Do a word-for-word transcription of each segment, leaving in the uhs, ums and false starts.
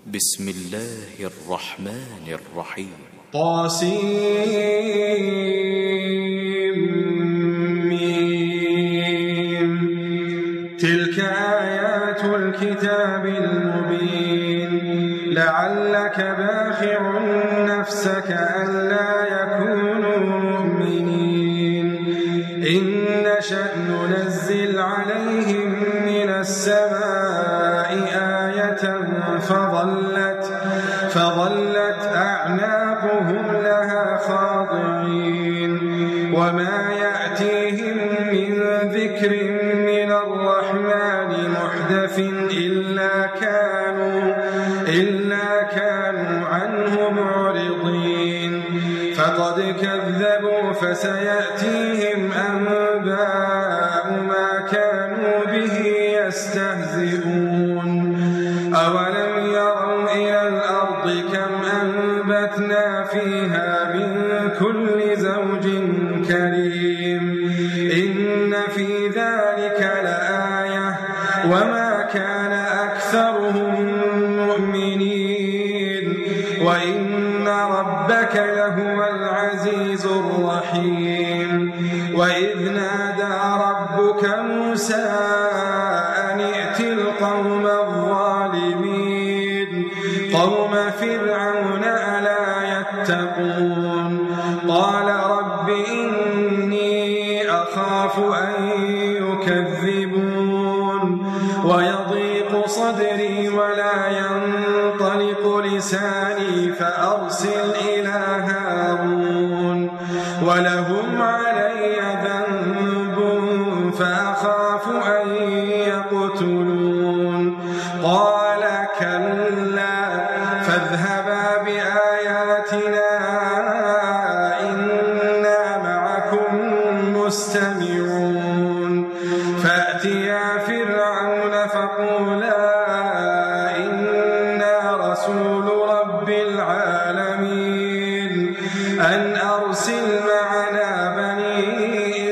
بسم الله الرحمن الرحيم. طاسيم. تلك آيات الكتاب المبين. لعلك باخع نفسك ألا يكونوا مؤمنين. إن نشأ ننزل عليهم من السماء آية فظلت, فظلت أعناقهم لها خاضعين. وما يأتيهم من ذكر من الرحمن محدث إلا كانوا, إلا كانوا عنه معرضين. فقد كذبوا فسيأتيهم أنباء ما كانوا به يستهزئون. أولم يروا إلى الأرض كم أنبتنا فيها من كل زوج كريم. إن في ذلك لآية وما كان أكثرهم مؤمنين وإن ربك لهو العزيز الرحيم. وإذ نادى ربك موسى أن ائت القوم الظالمين قوم فرعون ألا يتقون. قال رب إني أخاف أن يكذبون ويضيق صدري ولا ينطلق لساني فأرسل إلى هارون ولهم علي ذنب فأخاف أن يقتلون. قال كلا فاذهبا بآياتنا إنا معكم مستمعون. فأتيا فرعون فقولا إنا رسول رب العالمين أن أرسل معنا بني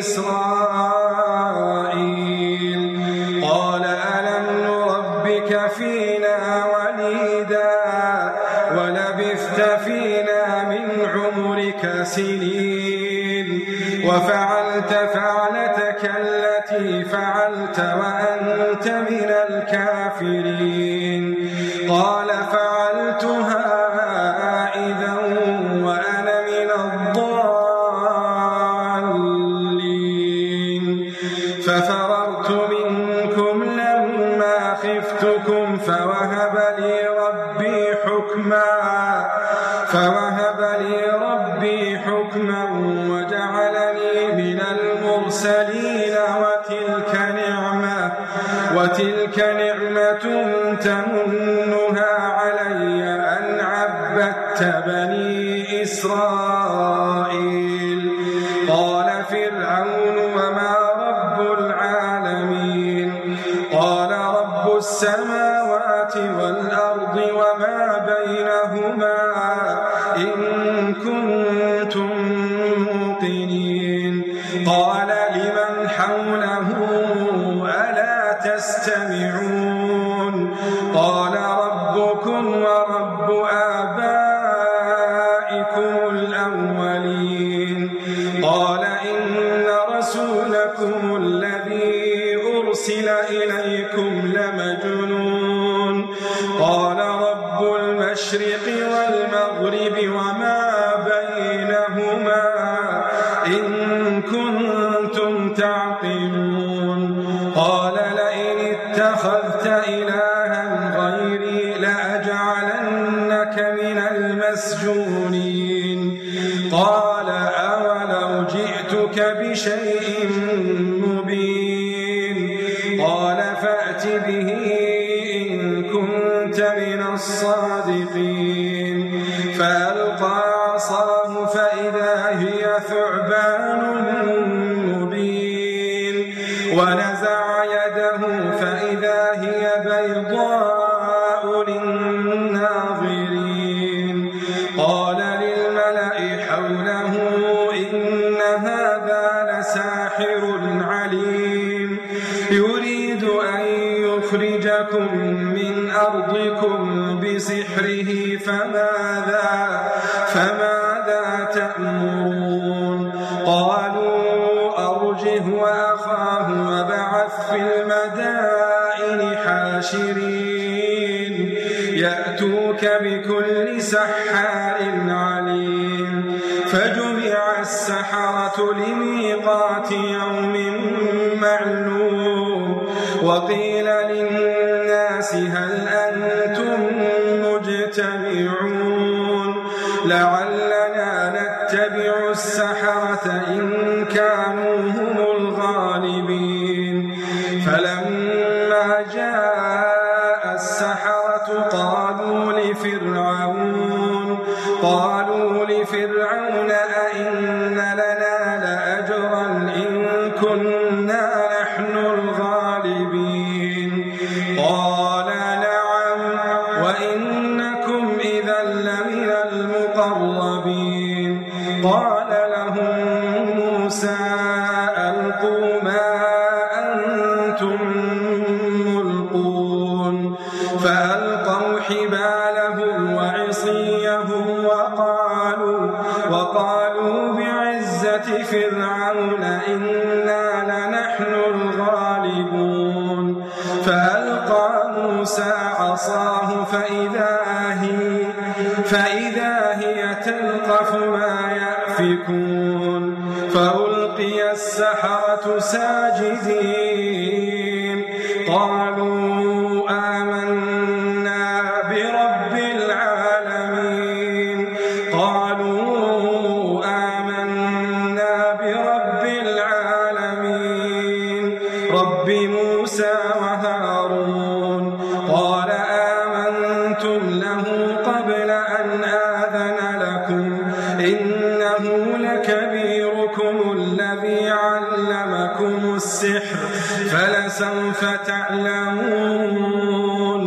إسرائيل. قال ألم نربك فينا وليدا ولبثت فينا من عمرك سنين وفعلت فعلتك التي فعلت وأنت من الكافرين. قال فعلتها إذا وأنا من الضالين. ففررت منكم لما خفتكم فوهب لي ربي حكما فوهب لي ربي حكما وجعلني من المرسلين. وتلك نعمة وتلك نعمة تمنها علي أن عبدت بني إسرائيل. قال فرعون وما رب العالمين. قال رب السماوات والأرض وما بينهما إن كنتم موقنين. قال لمن حوله ألا تستمعون. قال ربكم ورب آبائكم الأولين. قال إن رسولكم الذي أرسل إليكم لمجنون. قال رب المشرق والمغرب وما بينهما إن كنتم تعقلون. قال لئن اتخذت إلها غيري لأجعلنك من المسجونين. قال أولو جئتك بشيء مبين. قال فأت به إن كنت من الصادقين. فألقى عصاه فإذا هي ثعبان مبين. ونزع يده فإذا هي بيضاء للناظرين. قال للملأ حوله إن هذا لساحر عليم يريد أن يخرجكم من أرضكم بسحره فماذا, فماذا تأمرون قالوا أرجه وأخاه وابعث في المدائن حاشرين يأتوك بكل سحار عليم فجمع السحرة لميقات يوم معلوم وقيل للناس هل أنتم مجتمعون لعلنا نتبع السحرة إن كانوا هم الغالبين فلما جاء السحرة قالوا لفرعون قالوا لفرعون أئن لنا لأجرا إن كنا نحن الغالبين قال نعم وإنكم إذا لمن المقربين قال لهم موسى ألقوا ما أنتم ملقون فألقوا حبالهم وعصيهم وقالوا, وقالوا بعزة فرعون إنا لنحن الغالبون فألقى موسى عصاه فإذا هي, فإذا هي تلقف ما يأفكون فألقي السحرة ساجدين قالوا آمنا برب العالمين قالوا آمنا برب العالمين رب موسى وهارون قال آمنتم له قبل أن آذن لكم إنه لكبيركم الذي علمكم السحر فلسوف تعلمون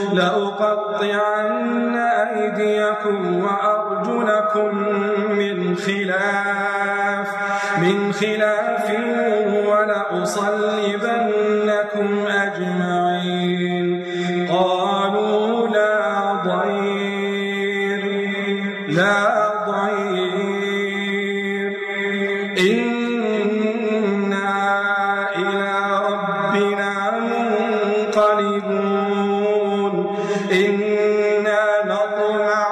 لأقطعن أيديكم وأرجلكم من خلاف من خلاف ولأصلبنكم أجمعين قالوا لا ضير لا ضير إنا إلى ربنا منقلبون إنا نطمع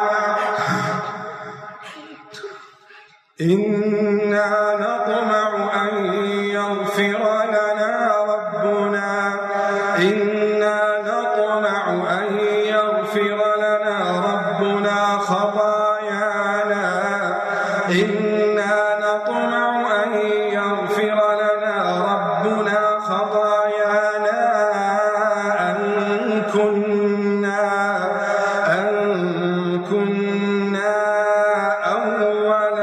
إنا نطمع أن يغفر لنا ربنا إنا نطمع أن يغفر لنا ربنا خطايانا إنا نطمع أن يغفر لنا ربنا خطايانا أن كنا أن كنا أول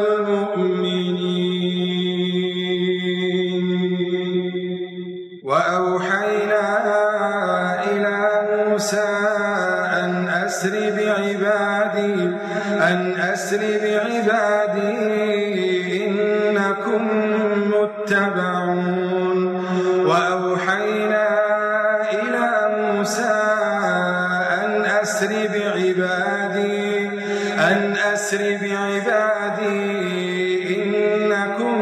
المؤمنين وأوحينا إلى موسى أن أسر بعبادي أن أسر بعبادي إنكم متبعون وأوحينا إلى موسى أن أسر بعبادي أن أسر بعبادي إنكم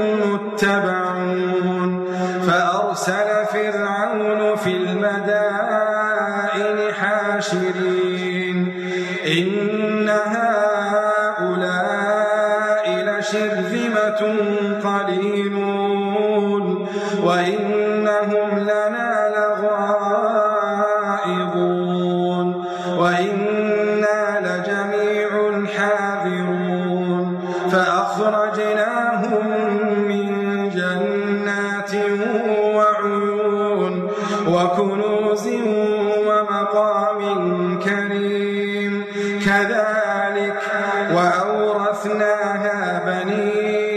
متبعون فأرسل فرعون في المدائن حاشرين إن هؤلاء لشرذمة قليلون وإنهم لنا لغائظون وإنا لجميع حاذرون فأخرجناهم من جنات وعيون وكنوز ومقام كريم كذلك وأورثناها بني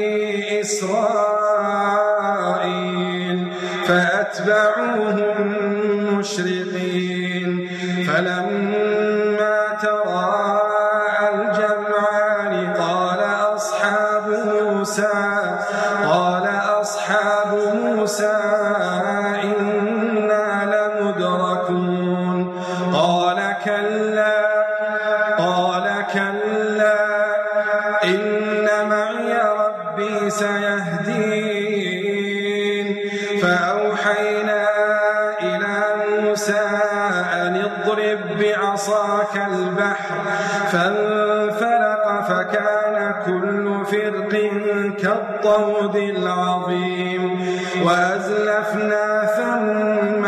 إسرائيل فأتبعوهم مشرقين فلما تراءى الجمعان قال أصحاب موسى قال أصحاب موسى إنا لمدركون قال كلا كلا قال كلا إن معي ربي سيهدين فأوحينا إلى موسى أن اضرب بعصاك البحر فانفلق فكان كل فرق كالطود العظيم وأزلفنا ثم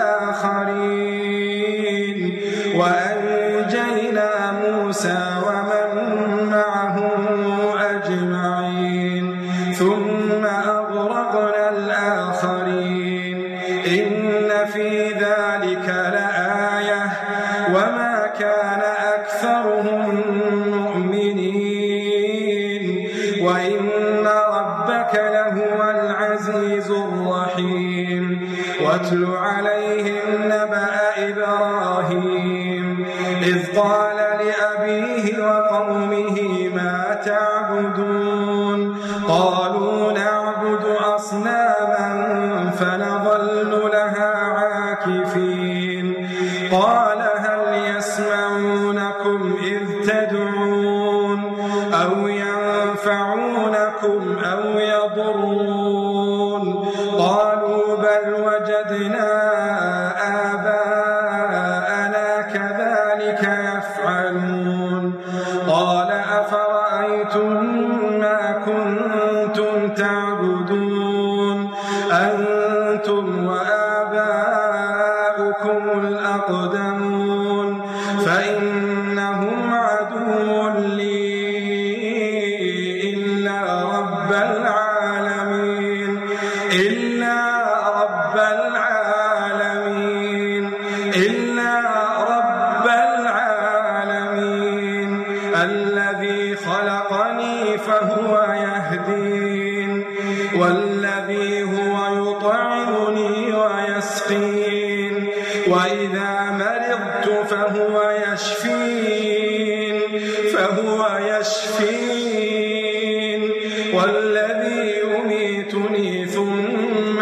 الآخرين وأنجينا موسى ومن معه أجمعين ثم أغرقنا الآخرين إن في ذلك لآية وما كان أكثرهم مؤمنين وإن ربك لهو العزيز الرحيم واتل عليهم نبأ إبراهيم إذ قال لأبيه وقومه ما تعبدون قالوا نعبد أصناما فنظل لها عاكفين قال هل يسمعونكم إذ تدعون أو ينفعونكم أو يضرون قالوا بل وجدنا آباءنا كذلك يفعلون قال أفرأيتم ما كنتم تعبدون أنتم وآباؤكم الأقدمون فإنهم عدو لي إلا رب العالمين إلا رب العالمين إلا رب العالمين الذي خلقني فهو يهدين والذي هو يطعمني ويسقين وإذا مرضت فهو يشفين فهو يشفين والذي يميتني ثم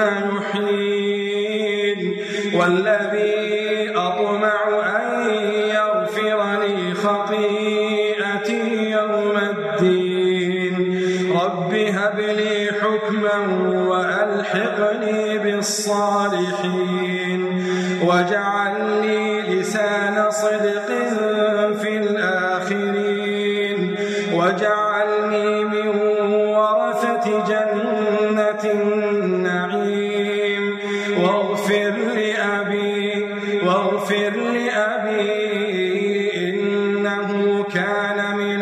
يحيين والذي أطمع أن يغفر لي خطيئتي يوم الدين رب هب لي حكما وألحقني بالصالحين واجعل لي لسان صدق في الآخرين واجعلني من ورثة جنة النعيم واغفر لأبي واغفر لأبي إنه كان من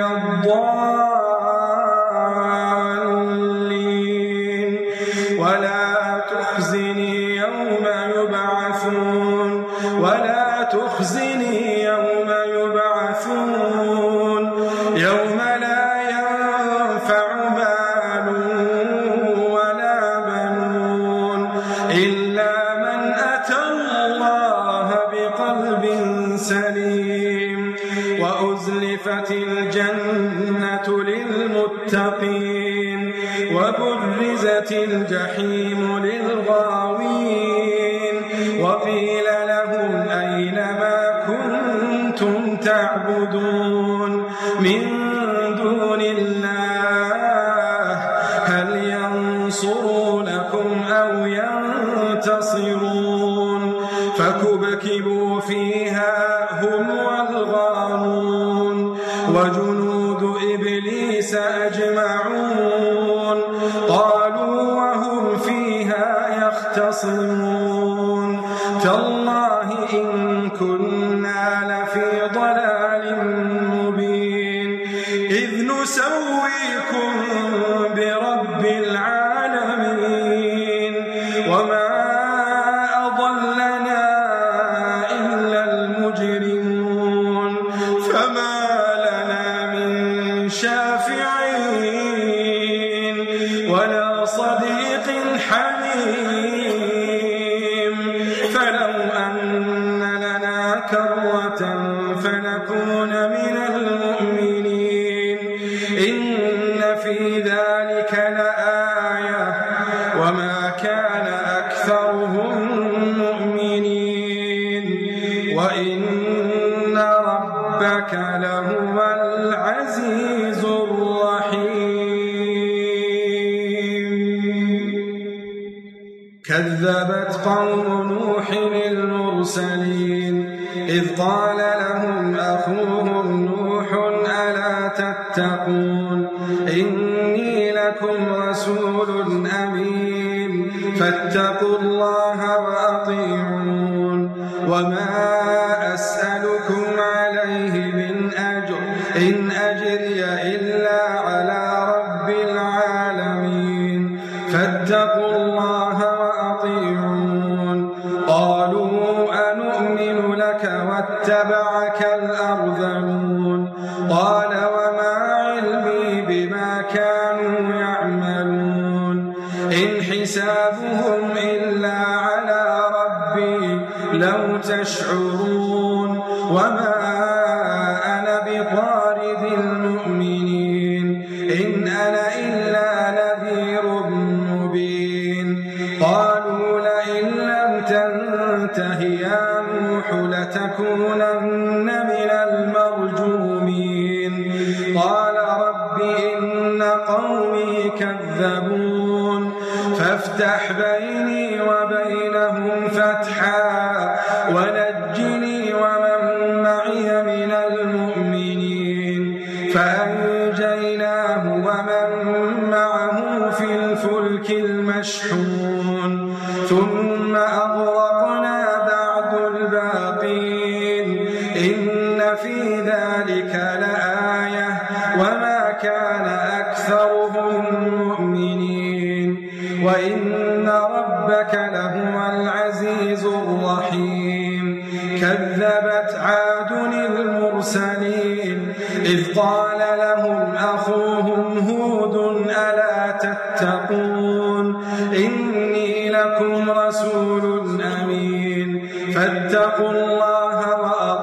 الضالين ولا تخزني يوم يبعثون ولا تخزني يوم يبعثون يوم لا ينفع مال ولا بنون إلا من أتى الله بقلب سليم وأزلفت الجنة للمتقين وبرزت الجحيم للغاوين وقيل لهم أين ما كنتم تعبدون من دون الله هل ينصرونكم أو ينتصرون فكبكبوا فيها هم والغاوون وجنود إبليس أجمعون قالوا وهم فيها يختصمون تالله إن كنا لفي ضلال مبين إذ نسويكم برب العالمين وما أضلنا إلا المجرمون فما لنا من شافعين ولا صديق حميم فلو أن لنا كرة فنكون من المؤمنين إن في ذلك لآية وما كان أكثرهم مؤمنين وإن ربك ربك لهو العزيز الرحيم. كذبت قوم نوح المرسلين إذ قال لهم أخوهم نوح ألا تتقون إني لكم رسول أمين فاتقوا الله وأطيعون وما أسألكم عليه من أجر إن أجري إلا على رب العالمين فاتقوا الله وأطيعون. قالوا أنؤمن لك واتبعك الأرذلون قال وما علمي بما كانوا يعملون إن حسابهم إلا على ربي لو تشعرون وما أنا بطارد المؤمنين إن أنا إلا نذير مبين. قالوا لئن لم تنته يا نوح لتكونن من المرجومين. قال رب إن قومي كذبون فافتح بيني وبينهم فتحا ونجني ومن معي من المؤمنين. فأنجيناه ومن معه في الفلك المشحون ثم أغرقنا بعد الباقين إن في ذلك لآية وما كان أكثرهم مؤمنين وإن ربك لهو العزيز الرحيم. كذبت عاد المرسلين إذ قال لهم أخوهم هود ألا تتقون إني لكم رسول أمين فاتقوا الله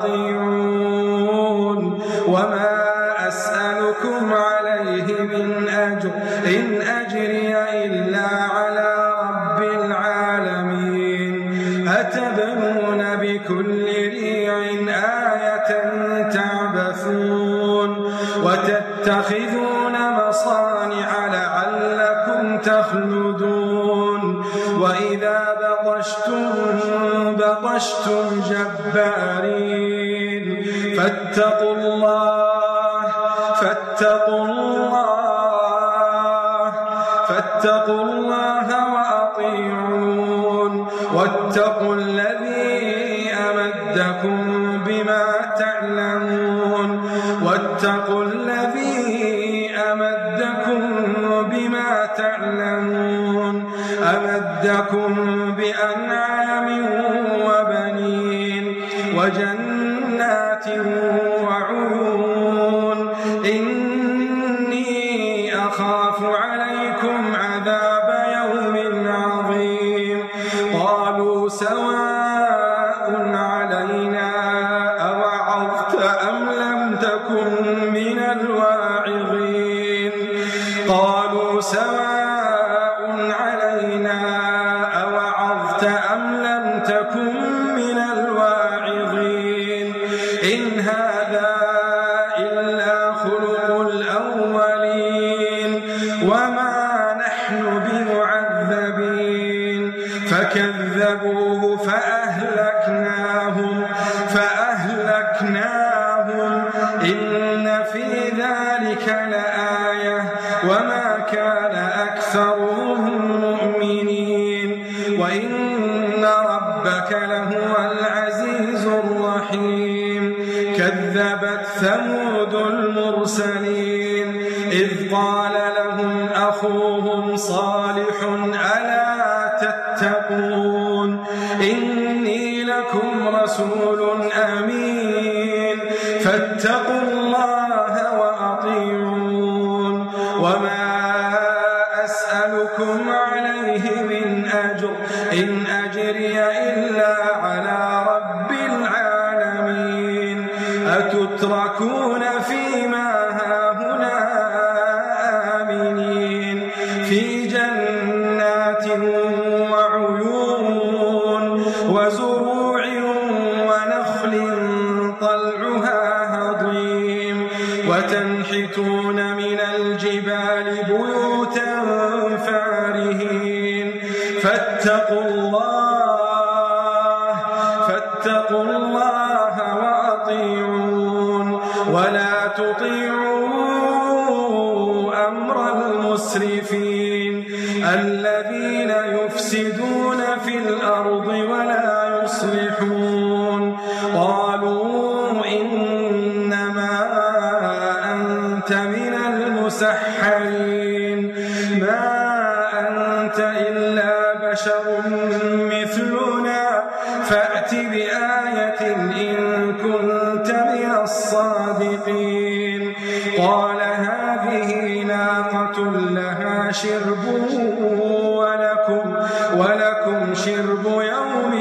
وأطيعون وما أسألكم عليه من أجر إن أجري إلا على رب العالمين. أتبنون بكل ريع آية تعبثون وتتخذون مصانع لعلكم تخلدون وإذا بطشتم بطشتم جبارين فاتقوا الله فاتقوا الله فاتقوا الله وأطيعون واتقوا الذي أمدكم بما تعلمون واتقوا الذي أمدكم بما تعلمون أمدكم بأنعام وبنين وجنات وعيون إني أخاف عليكم عذاب يوم عظيم. قالوا سواء علينا أوعظت أم لم تكن من الواعظين قالوا سواء علينا أوعظت أم لم تكن من الواعظين إن هذا إلا خلق الأولين وما نحن بمعذبين. فكذبوه فأهلكناهم فأهلكناهم إن في ذلك لآية وما كان أكثرهم مؤمنين وإن ربك لهو العزيز الرحيم. كذبت ثمود المرسلين إذ قال لهم أخوهم صالح ألا تتقون إني لكم رسول أمين فاتقوا الله وأطيعون وما أسألكم عليه من أجر إن أجري إلا على رب العالمين. أتتركون فيما هاهنا آمنين في جنات وعيون وزروع ونخل طلعها وتنحتون من الجبال بيوتا فارهين فاتقوا الله فاتقوا الله وأطيعون ولا تطيعوا أمر المسرفين الذين يفسدون في الأرض ولا يصلحون قالوا إنما أنت من المسحرين ما أنت إلا بشر مثلنا فأت بآية إن كنت من الصادقين قال هذه ناقة لها شرب ولكم, ولكم شرب يوم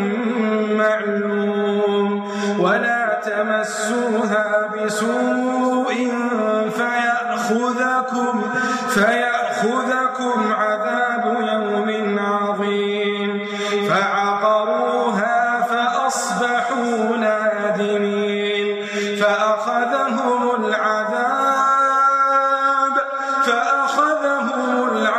معلوم ولا تمسوها بسوء فيأخذكم, فيأخذكم عذاب يوم عظيم فعقروها فأصبحوا نادمين فأخذهم العذاب فأخذهم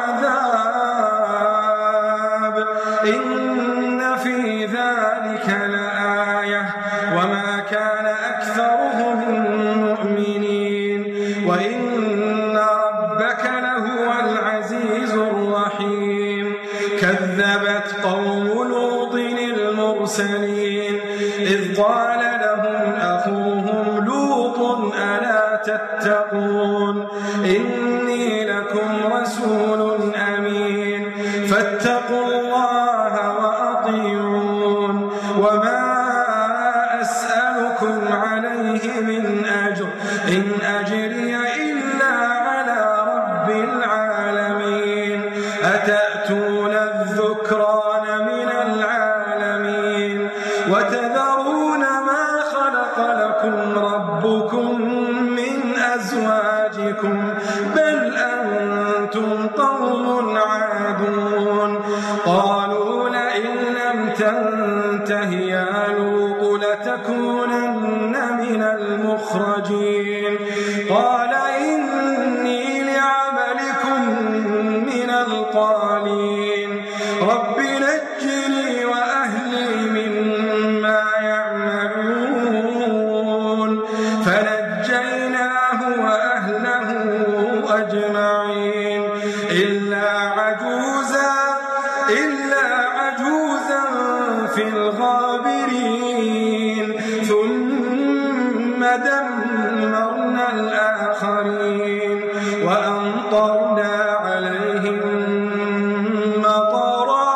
العذاب إن في ذلك لآية وما كان أكثرهم مؤمنين وإن ربك لهو العزيز الرحيم كذبت قوم لوط المرسلين إذ قال لهم أخوهم لوط ألا تتقون إني لكم رسول أمين فاتقوا الله وأطيعون وما أسألكم عليه من أجر إن أجري إلا على رب العالمين أتأتون الذكران من العالمين وتذرون ما خلق لكم ربكم من أزواجكم بل أنتم قوم عادون قالوا لئن لم تنته يا لوط لتكونن من المخرجين قال إني لعملكم من القالين رب نجني وأهلي مما يعملون فنجيناه وأهله أجمعين إلا عجوزا إلا عجوزا في الغابرين ثم دمرنا الآخرين وأمطرنا عليهم مطرا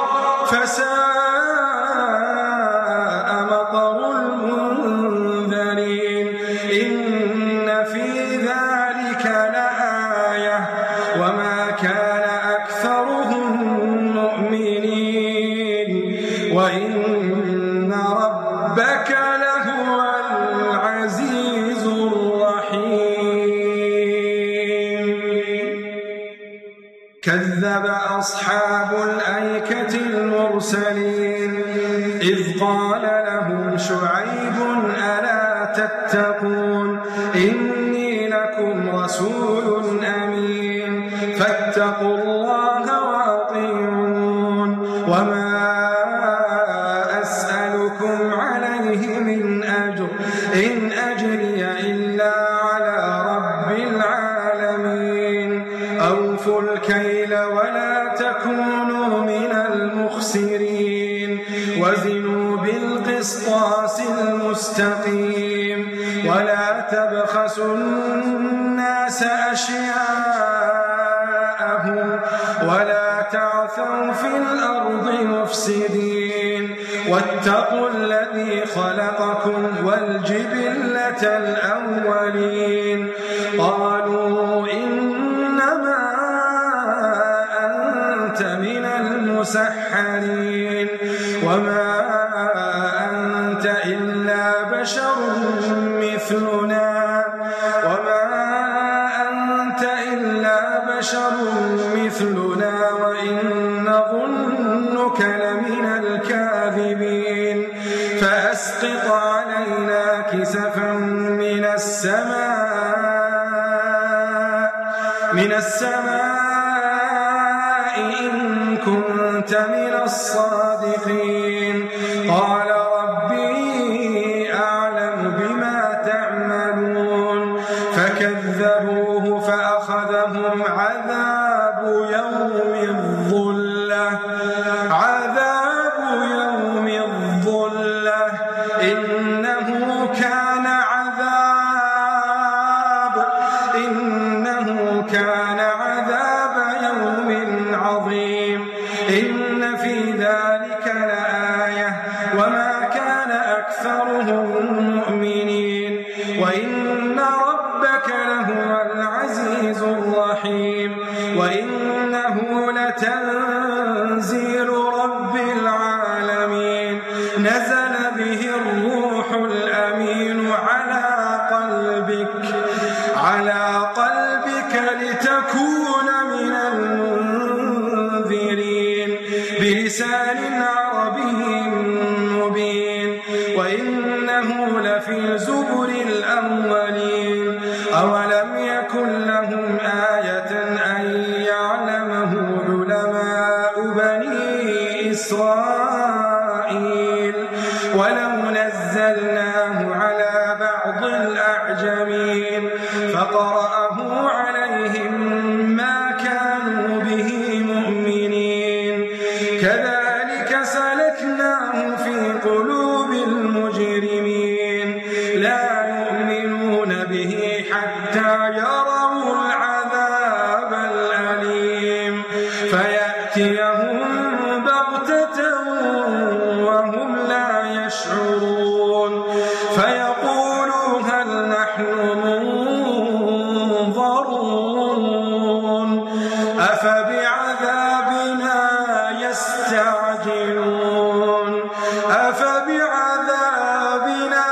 فساء مطر المنذرين إن في ذلك لآية وما كان أكثرهم مؤمنين وإن ربك لهو العزيز الرحيم كذب أصحاب الأيكة المرسلين إذ قال لهم شعيب ألا تتقون إني لكم رسول أمين فاتقوا الله وأطيعون وما أسألكم عليه من أجر إن أجري إلا على رب العالمين أوفوا الكيل ولا تكونوا من المخسرين وزنوا بالقسطاس المستقيم ولا تبخسوا الناس أشياءهم ولا تعثوا في الأرض مفسدين واتقوا الذي خلقكم والجبلة الأولين قالوا إنما أنت من المسحرين وما أنت إلا بشر مثلنا وما أنت إلا بشر مثلنا وإن نظنك لمن فأسقط علينا كسفا من السماء من السماء إن كنت من الصادقين قال ربي أعلم بما تعملون فكذبوه فأخذهم عذاب يوم الظلة عذاب يوم الظلة إنه كان عذاب إنه كان عذاب يوم عظيم إن في ذلك لآية وما كان أكثرهم مؤمنين وإن ربك لهو العزيز الرحيم وإنه لتنزيل رب العالمين نزل به الروح الأمين على قلبك على قلبك لتكون من المنذرين بلسان عربي مبين وإنه لفي زبر الأولين أولم يكن لهم آية أن يعلمه علماء بني إسرائيل ولو نزلناه على بعض الأعجمين فقرأه عليهم ما كانوا به مؤمنين كذلك سلكناه في قلوب المجرمين لا يؤمنون به حتى يروا العذاب الأليم فيأتيهم بغتة وهم لا يشعرون فيقولوا هل نحن منظرون أفبعذابنا يستعجلون أفبعذابنا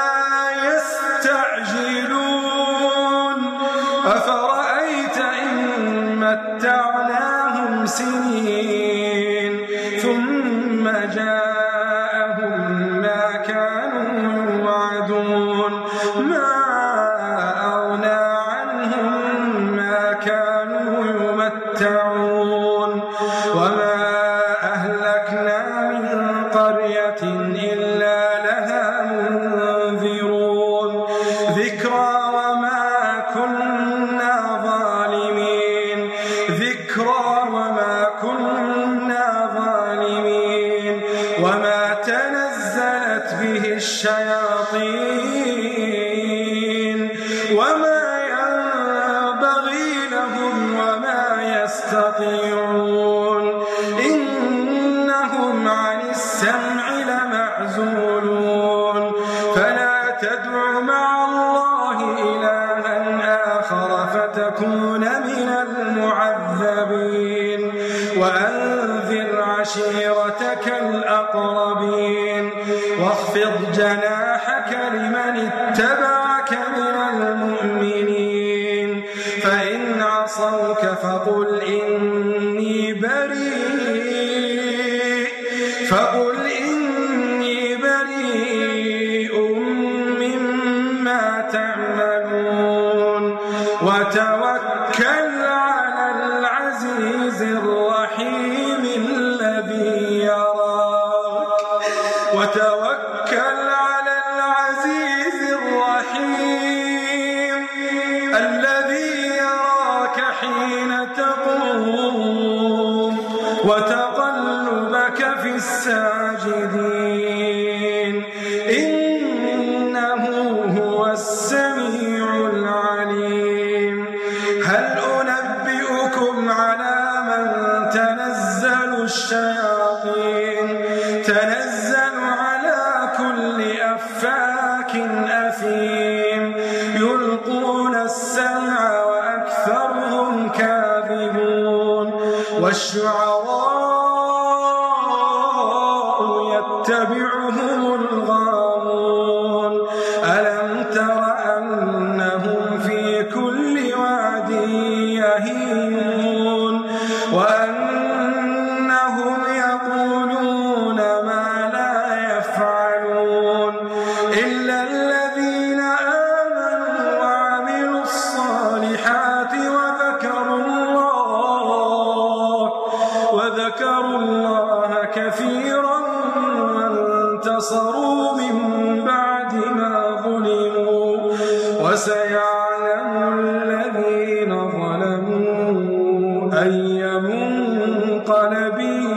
يستعجلون أفرأيت إن متعناهم سنين ثم جاءهم ما كانوا يوعدون ما أغنى عنهم ما كانوا يمتعون وما أهلكنا من قرية إلا لها منذرون ذكرى وما كنا ظالمين ذكرى وما كنا ظالمين وما تنزلت به الشياطين وما ينبغي لهم وما يستطيعون إنهم عن السمع لمعزولون فلا تدع مع الله إلها آخر فتكون من المعذبين وأنذر عشيرتك الأقربين واخفض جناحك لمن اتبعك من المؤمنين فإن عصوك فقل إني بريء فقل إني بريء مما تعملون وتوكل على العزيز الرحيم الذي يراك وتوكل على العزيز الرحيم الذي يراك حين تقوم وتقلبك في الساجدين إنه هو السميع العليم هل أنبئكم على من تنزل الشياطين تنزل على كل أفاك أثيم يلقون السمع وأكثرهم كاذبون والشعراء يتبعهم الغاوون ألم تر أنهم في كل واد يهيمون وأنهم يقولون ما لا يفعلون إلا الذين آمنوا وعملوا الصالحات وذكروا وذكروا الله كثيرا وانتصروا من بعد ما ظلموا وسيعلم الذين ظلموا أي منقلب